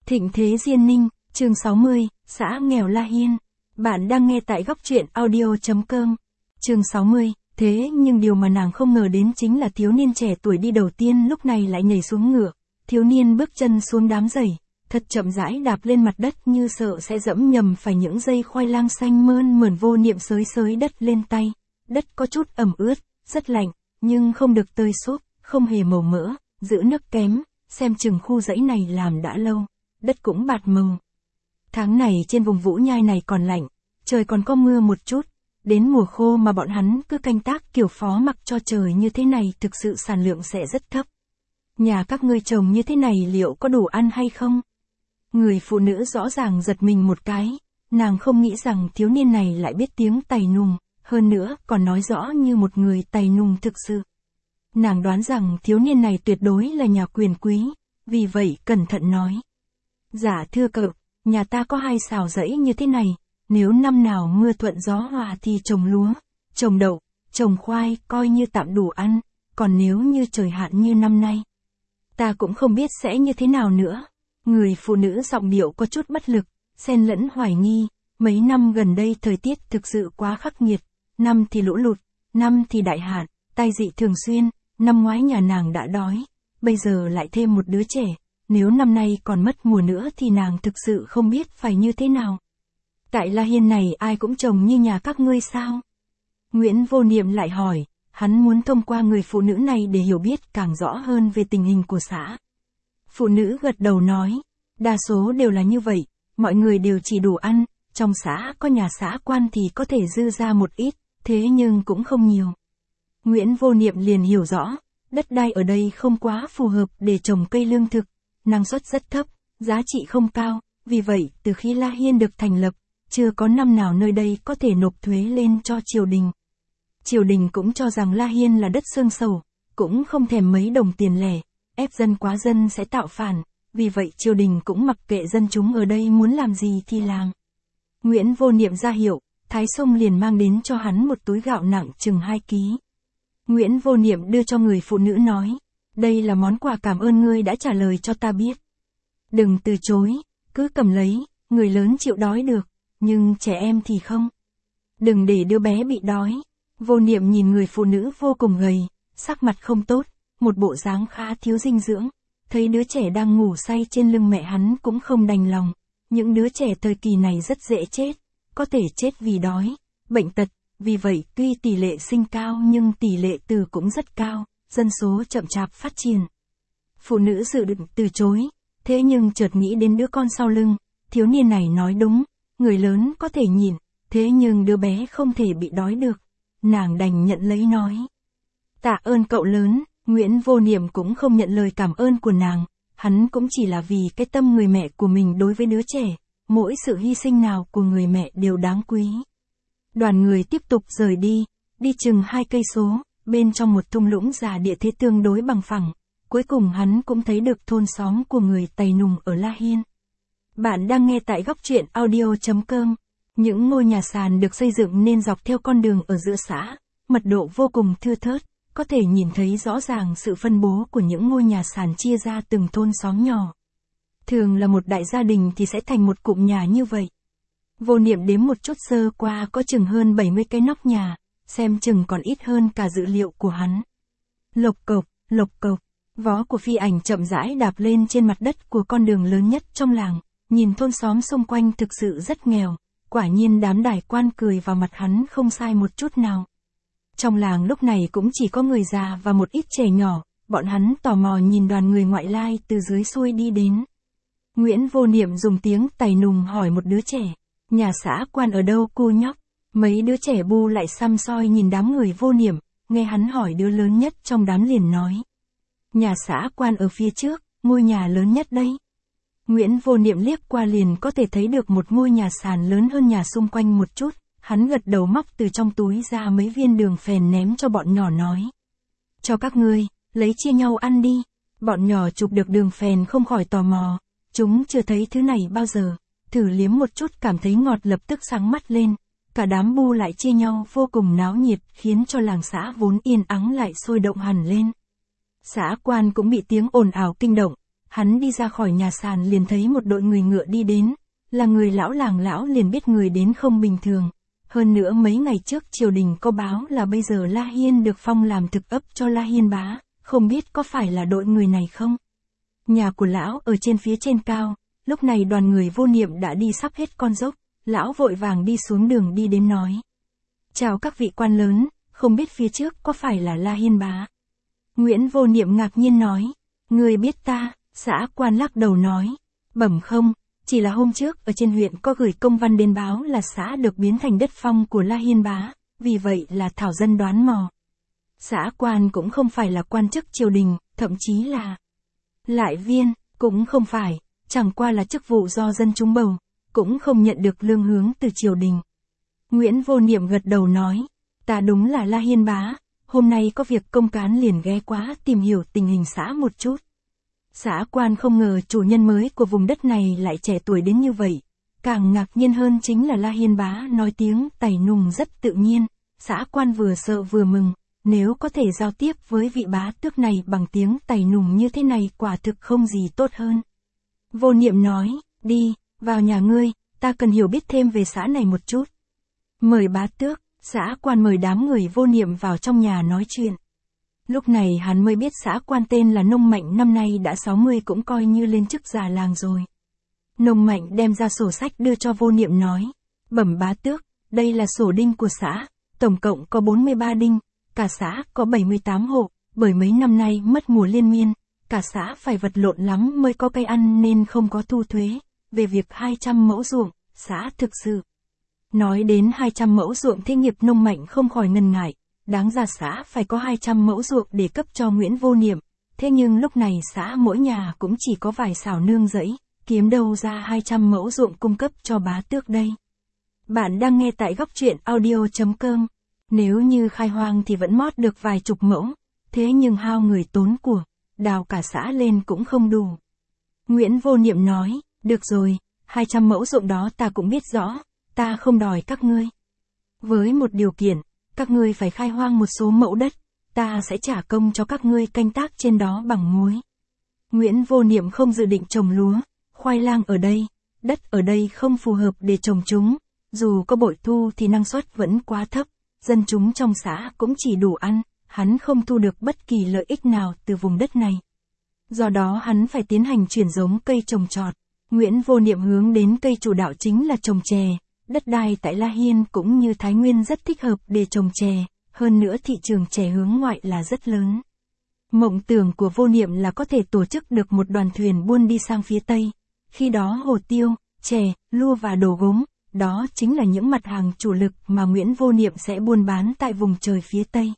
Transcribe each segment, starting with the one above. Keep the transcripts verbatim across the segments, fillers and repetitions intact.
Thịnh thế Diên Ninh, chương sáu mươi, xã nghèo La Hiên. Bạn đang nghe tại góc truyện audio chấm com. Chương sáu mươi, thế nhưng điều mà nàng không ngờ đến chính là thiếu niên trẻ tuổi đi đầu tiên lúc này lại nhảy xuống ngựa. Thiếu niên bước chân xuống đám giày, thật chậm rãi đạp lên mặt đất như sợ sẽ dẫm nhầm phải những dây khoai lang xanh mơn mởn. Vô Niệm xới xới đất lên tay. Đất có chút ẩm ướt, rất lạnh, nhưng không được tơi xốp, không hề màu mỡ, giữ nước kém, xem chừng khu dãy này làm đã lâu. Đất cũng bạt màu. Tháng này trên vùng Vũ Nhai này còn lạnh, trời còn có mưa một chút, đến mùa khô mà bọn hắn cứ canh tác kiểu phó mặc cho trời như thế này thực sự sản lượng sẽ rất thấp. Nhà các ngươi trồng như thế này liệu có đủ ăn hay không? Người phụ nữ rõ ràng giật mình một cái, nàng không nghĩ rằng thiếu niên này lại biết tiếng tày nùng, hơn nữa còn nói rõ như một người tày nùng thực sự. Nàng đoán rằng thiếu niên này tuyệt đối là nhà quyền quý, vì vậy cẩn thận nói. Dạ thưa cậu, nhà ta có hai sào rẫy như thế này, nếu năm nào mưa thuận gió hòa thì trồng lúa, trồng đậu, trồng khoai coi như tạm đủ ăn, còn nếu như trời hạn như năm nay, ta cũng không biết sẽ như thế nào nữa. Người phụ nữ giọng điệu có chút bất lực, xen lẫn hoài nghi, mấy năm gần đây thời tiết thực sự quá khắc nghiệt, năm thì lũ lụt, năm thì đại hạn, tai dị thường xuyên, năm ngoái nhà nàng đã đói, bây giờ lại thêm một đứa trẻ. Nếu năm nay còn mất mùa nữa thì nàng thực sự không biết phải như thế nào. Tại La Hiên này ai cũng trồng như nhà các ngươi sao? Nguyễn Vô Niệm lại hỏi, hắn muốn thông qua người phụ nữ này để hiểu biết càng rõ hơn về tình hình của xã. Phụ nữ gật đầu nói, đa số đều là như vậy, mọi người đều chỉ đủ ăn, trong xã có nhà xã quan thì có thể dư ra một ít, thế nhưng cũng không nhiều. Nguyễn Vô Niệm liền hiểu rõ, đất đai ở đây không quá phù hợp để trồng cây lương thực. Năng suất rất thấp, giá trị không cao, vì vậy từ khi La Hiên được thành lập, chưa có năm nào nơi đây có thể nộp thuế lên cho triều đình. Triều đình cũng cho rằng La Hiên là đất xương sầu, cũng không thèm mấy đồng tiền lẻ, ép dân quá dân sẽ tạo phản, vì vậy triều đình cũng mặc kệ dân chúng ở đây muốn làm gì thì làm. Nguyễn Vô Niệm ra hiệu, Thái Sông liền mang đến cho hắn một túi gạo nặng chừng hai ký. Nguyễn Vô Niệm đưa cho người phụ nữ nói. Đây là món quà cảm ơn ngươi đã trả lời cho ta biết. Đừng từ chối, cứ cầm lấy, người lớn chịu đói được, nhưng trẻ em thì không. Đừng để đứa bé bị đói. Vô Niệm nhìn người phụ nữ vô cùng gầy, sắc mặt không tốt, một bộ dáng khá thiếu dinh dưỡng. Thấy đứa trẻ đang ngủ say trên lưng mẹ hắn cũng không đành lòng. Những đứa trẻ thời kỳ này rất dễ chết, có thể chết vì đói, bệnh tật, vì vậy tuy tỷ lệ sinh cao nhưng tỷ lệ tử cũng rất cao. Dân số chậm chạp phát triển. Phụ nữ dự định từ chối, thế nhưng chợt nghĩ đến đứa con sau lưng, thiếu niên này nói đúng, người lớn có thể nhìn, thế nhưng đứa bé không thể bị đói được. Nàng đành nhận lấy nói. Tạ ơn cậu lớn. Nguyễn Vô Niệm cũng không nhận lời cảm ơn của nàng, hắn cũng chỉ là vì cái tâm người mẹ của mình đối với đứa trẻ, mỗi sự hy sinh nào của người mẹ đều đáng quý. Đoàn người tiếp tục rời đi, đi chừng hai cây số. Bên trong một thung lũng già địa thế tương đối bằng phẳng, cuối cùng hắn cũng thấy được thôn xóm của người Tày Nùng ở La Hiên. Bạn đang nghe tại góc truyện audio chấm com. Những ngôi nhà sàn được xây dựng nên dọc theo con đường ở giữa xã, mật độ vô cùng thưa thớt, có thể nhìn thấy rõ ràng sự phân bố của những ngôi nhà sàn chia ra từng thôn xóm nhỏ. Thường là một đại gia đình thì sẽ thành một cụm nhà như vậy. Vô Niệm đếm một chút sơ qua có chừng hơn bảy mươi cái nóc nhà. Xem chừng còn ít hơn cả dữ liệu của hắn. Lộc cộc, lộc cộc, vó của phi ảnh chậm rãi đạp lên trên mặt đất của con đường lớn nhất trong làng, nhìn thôn xóm xung quanh thực sự rất nghèo, quả nhiên đám đài quan cười vào mặt hắn không sai một chút nào. Trong làng lúc này cũng chỉ có người già và một ít trẻ nhỏ, bọn hắn tò mò nhìn đoàn người ngoại lai từ dưới xuôi đi đến. Nguyễn Vô Niệm dùng tiếng Tày Nùng hỏi một đứa trẻ, nhà xã quan ở đâu cô nhóc? Mấy đứa trẻ bu lại xăm soi nhìn đám người Vô Niệm, nghe hắn hỏi đứa lớn nhất trong đám liền nói. Nhà xã quan ở phía trước, ngôi nhà lớn nhất đây. Nguyễn Vô Niệm liếc qua liền có thể thấy được một ngôi nhà sàn lớn hơn nhà xung quanh một chút, hắn gật đầu móc từ trong túi ra mấy viên đường phèn ném cho bọn nhỏ nói. Cho các ngươi, lấy chia nhau ăn đi. Bọn nhỏ chụp được đường phèn không khỏi tò mò, chúng chưa thấy thứ này bao giờ, thử liếm một chút cảm thấy ngọt lập tức sáng mắt lên. Cả đám bu lại chia nhau vô cùng náo nhiệt khiến cho làng xã vốn yên ắng lại sôi động hẳn lên. Xã quan cũng bị tiếng ồn ào kinh động, hắn đi ra khỏi nhà sàn liền thấy một đội người ngựa đi đến, là người lão làng. Lão liền biết người đến không bình thường. Hơn nữa mấy ngày trước triều đình có báo là bây giờ La Hiên được phong làm thực ấp cho La Hiên bá, không biết có phải là đội người này không? Nhà của lão ở trên phía trên cao, lúc này đoàn người Vô Niệm đã đi sắp hết con dốc, lão vội vàng đi xuống đường đi đến nói. Chào các vị quan lớn, không biết phía trước có phải là La Hiên bá? Nguyễn Vô Niệm ngạc nhiên nói, người biết ta? Xã quan lắc đầu nói, bẩm không, chỉ là hôm trước ở trên huyện có gửi công văn đến báo là xã được biến thành đất phong của La Hiên bá, vì vậy là thảo dân đoán mò. Xã quan cũng không phải là quan chức triều đình, thậm chí là lại viên, cũng không phải, chẳng qua là chức vụ do dân chúng bầu, cũng không nhận được lương hướng từ triều đình. Nguyễn Vô Niệm gật đầu nói, ta đúng là La Hiên bá, hôm nay có việc công cán liền ghé quá tìm hiểu tình hình xã một chút. Xã quan không ngờ chủ nhân mới của vùng đất này lại trẻ tuổi đến như vậy, càng ngạc nhiên hơn chính là La Hiên bá nói tiếng Tày Nùng rất tự nhiên, xã quan vừa sợ vừa mừng, nếu có thể giao tiếp với vị bá tước này bằng tiếng Tày Nùng như thế này quả thực không gì tốt hơn. Vô Niệm nói, đi, vào nhà ngươi, ta cần hiểu biết thêm về xã này một chút. Mời bá tước, xã quan mời đám người Vô Niệm vào trong nhà nói chuyện. Lúc này hắn mới biết xã quan tên là Nông Mạnh năm nay đã sáu mươi cũng coi như lên chức già làng rồi. Nông Mạnh đem ra sổ sách đưa cho Vô Niệm nói, bẩm bá tước, đây là sổ đinh của xã, tổng cộng có bốn mươi ba đinh, cả xã có bảy mươi tám hộ, bởi mấy năm nay mất mùa liên miên, cả xã phải vật lộn lắm mới có cây ăn nên không có thu thuế, về việc hai trăm mẫu ruộng, xã thực sự. Nói đến hai trăm mẫu ruộng thế nghiệp Nông Mạnh không khỏi ngần ngại. Đáng ra xã phải có hai trăm mẫu ruộng để cấp cho Nguyễn Vô Niệm, thế nhưng lúc này xã mỗi nhà cũng chỉ có vài xào nương rẫy, kiếm đâu ra hai trăm mẫu ruộng cung cấp cho bá tước đây. Bạn đang nghe tại góc truyện audio chấm com. Nếu như khai hoang thì vẫn mót được vài chục mẫu, thế nhưng hao người tốn của, đào cả xã lên cũng không đủ. Nguyễn Vô Niệm nói, được rồi, hai trăm mẫu ruộng đó ta cũng biết rõ, ta không đòi các ngươi. Với một điều kiện, các ngươi phải khai hoang một số mẫu đất, ta sẽ trả công cho các ngươi canh tác trên đó bằng muối. Nguyễn Vô Niệm không dự định trồng lúa, khoai lang ở đây, đất ở đây không phù hợp để trồng chúng, dù có bội thu thì năng suất vẫn quá thấp, dân chúng trong xã cũng chỉ đủ ăn, hắn không thu được bất kỳ lợi ích nào từ vùng đất này. Do đó hắn phải tiến hành chuyển giống cây trồng trọt. Nguyễn Vô Niệm hướng đến cây chủ đạo chính là trồng chè. Đất đai tại La Hiên cũng như Thái Nguyên rất thích hợp để trồng chè, hơn nữa thị trường chè hướng ngoại là rất lớn. Mộng tưởng của Vô Niệm là có thể tổ chức được một đoàn thuyền buôn đi sang phía Tây. Khi đó hồ tiêu, chè, lua và đồ gốm, đó chính là những mặt hàng chủ lực mà Nguyễn Vô Niệm sẽ buôn bán tại vùng trời phía Tây.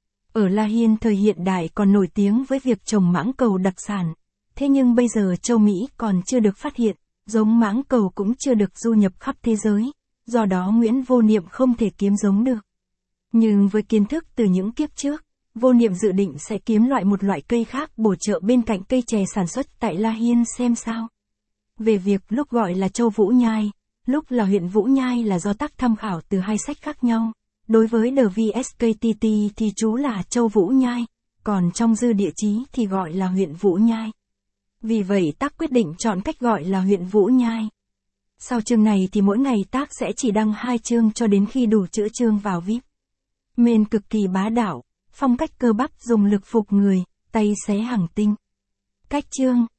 Ở La Hiên thời hiện đại còn nổi tiếng với việc trồng mãng cầu đặc sản, thế nhưng bây giờ châu Mỹ còn chưa được phát hiện, giống mãng cầu cũng chưa được du nhập khắp thế giới. Do đó Nguyễn Vô Niệm không thể kiếm giống được. Nhưng với kiến thức từ những kiếp trước, Vô Niệm dự định sẽ kiếm loại một loại cây khác bổ trợ bên cạnh cây chè sản xuất tại La Hiên xem sao. Về việc lúc gọi là Châu Vũ Nhai, lúc là huyện Vũ Nhai là do tác tham khảo từ hai sách khác nhau. Đối với The vê ét ca tê tê thì chú là Châu Vũ Nhai, còn trong dư địa chí thì gọi là huyện Vũ Nhai. Vì vậy tác quyết định chọn cách gọi là huyện Vũ Nhai. Sau chương này thì mỗi ngày tác sẽ chỉ đăng hai chương cho đến khi đủ chữ chương vào vê i pê. Mên cực kỳ bá đạo, phong cách cơ bắp dùng lực phục người, tay xé hàng tinh. Cách chương